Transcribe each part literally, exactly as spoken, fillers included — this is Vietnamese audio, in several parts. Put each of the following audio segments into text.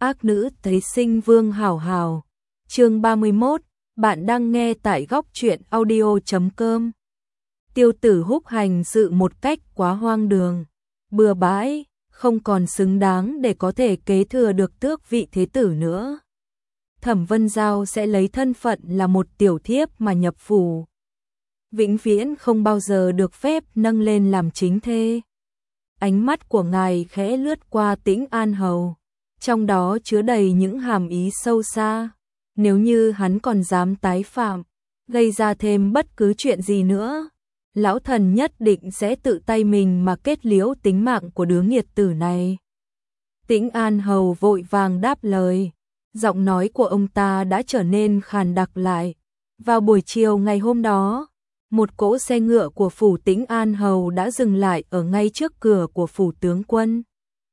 Ác nữ thấy sinh vương hảo hảo. Chương ba mươi mốt, bạn đang nghe tại góc truyện audio chấm com. Tiêu Tử Húc hành sự một cách quá hoang đường, bừa bãi, không còn xứng đáng để có thể kế thừa được tước vị thế tử nữa. Thẩm Vân Giao sẽ lấy thân phận là một tiểu thiếp mà nhập phủ, vĩnh viễn không bao giờ được phép nâng lên làm chính thê. Ánh mắt của ngài khẽ lướt qua Tĩnh An Hầu, trong đó chứa đầy những hàm ý sâu xa. Nếu như hắn còn dám tái phạm, gây ra thêm bất cứ chuyện gì nữa, lão thần nhất định sẽ tự tay mình mà kết liễu tính mạng của đứa nghiệt tử này. Tĩnh An Hầu vội vàng đáp lời, giọng nói của ông ta đã trở nên khàn đặc lại. Vào buổi chiều ngày hôm đó, một cỗ xe ngựa của phủ Tĩnh An Hầu đã dừng lại ở ngay trước cửa của phủ tướng quân.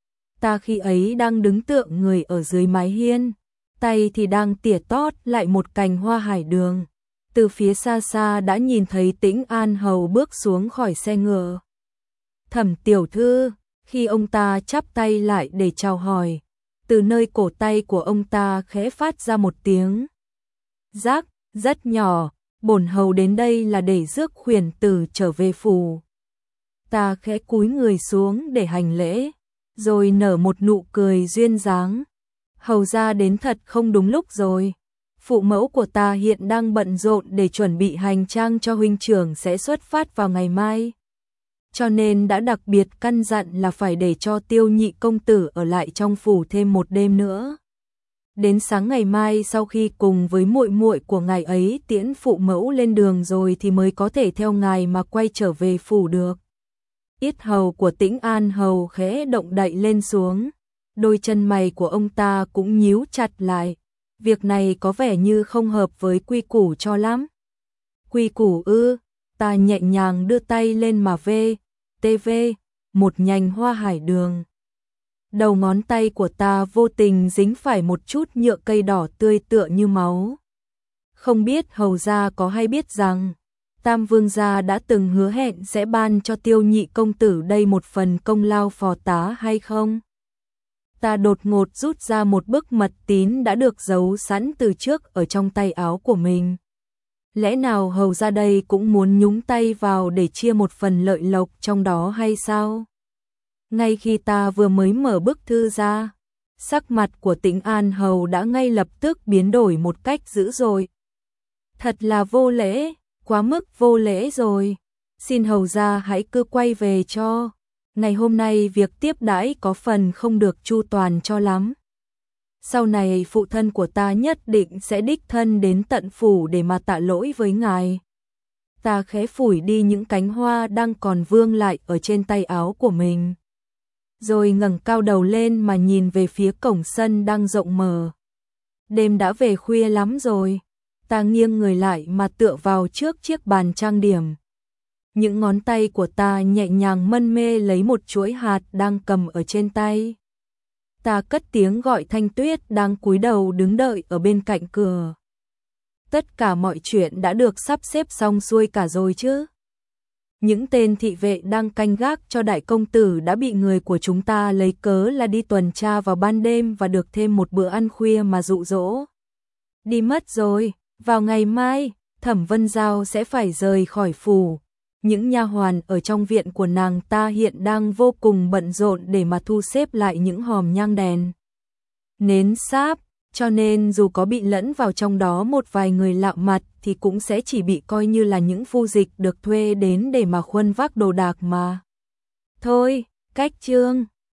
Ta khi ấy đang đứng tượng người ở dưới mái hiên, tay thì đang tỉa tót lại một cành hoa hải đường. Từ phía xa xa đã nhìn thấy Tĩnh An Hầu bước xuống khỏi xe ngựa. Thẩm tiểu thư, khi ông ta chắp tay lại để chào hỏi, từ nơi cổ tay của ông ta khẽ phát ra một tiếng rắc rất nhỏ. Bổn hầu đến đây là để rước khuyển tử trở về phủ. Ta khẽ cúi người xuống để hành lễ, rồi nở một nụ cười duyên dáng. Hầu ra đến thật không đúng lúc rồi. Phụ mẫu của ta hiện đang bận rộn để chuẩn bị hành trang cho huynh trưởng sẽ xuất phát vào ngày mai, cho nên đã đặc biệt căn dặn là phải để cho Tiêu nhị công tử ở lại trong phủ thêm một đêm nữa. Đến sáng ngày mai sau khi cùng với muội muội của ngài ấy tiễn phụ mẫu lên đường rồi thì mới có thể theo ngài mà quay trở về phủ được. Yết hầu của Tĩnh An Hầu khẽ động đậy lên xuống, đôi chân mày của ông ta cũng nhíu chặt lại. Việc này có vẻ như không hợp với quy củ cho lắm. Quy củ ư? Ta nhẹ nhàng đưa tay lên mà vê, tê vê, một nhành hoa hải đường. Đầu ngón tay của ta vô tình dính phải một chút nhựa cây đỏ tươi tựa như máu. Không biết hầu gia có hay biết rằng Tam Vương gia đã từng hứa hẹn sẽ ban cho Tiêu nhị công tử đây một phần công lao phò tá hay không? Ta đột ngột rút ra một bức mật tín đã được giấu sẵn từ trước ở trong tay áo của mình. Lẽ nào hầu gia đây cũng muốn nhúng tay vào để chia một phần lợi lộc trong đó hay sao? Ngay khi ta vừa mới mở bức thư ra, sắc mặt của Tĩnh An Hầu đã ngay lập tức biến đổi một cách dữ dội. Thật là vô lễ, quá mức vô lễ rồi. Xin hầu gia hãy cứ quay về cho. Ngày hôm nay việc tiếp đãi có phần không được chu toàn cho lắm. Sau này phụ thân của ta nhất định sẽ đích thân đến tận phủ để mà tạ lỗi với ngài. Ta khẽ phủi đi những cánh hoa đang còn vương lại ở trên tay áo của mình, rồi ngẩng cao đầu lên mà nhìn về phía cổng sân đang rộng mở. Đêm đã về khuya lắm rồi. Ta nghiêng người lại mà tựa vào trước chiếc bàn trang điểm. Những ngón tay của ta nhẹ nhàng mân mê lấy một chuỗi hạt đang cầm ở trên tay. Ta cất tiếng gọi Thanh Tuyết đang cúi đầu đứng đợi ở bên cạnh cửa. Tất cả mọi chuyện đã được sắp xếp xong xuôi cả rồi chứ? Những tên thị vệ đang canh gác cho đại công tử đã bị người của chúng ta lấy cớ là đi tuần tra vào ban đêm và được thêm một bữa ăn khuya mà dụ dỗ đi mất rồi. Vào ngày mai, Thẩm Vân Giao sẽ phải rời khỏi phủ. Những nha hoàn ở trong viện của nàng ta hiện đang vô cùng bận rộn để mà thu xếp lại những hòm nhang đèn nến sáp, cho nên dù có bị lẫn vào trong đó một vài người lạ mặt thì cũng sẽ chỉ bị coi như là những phu dịch được thuê đến để mà khuân vác đồ đạc mà thôi. Cách chương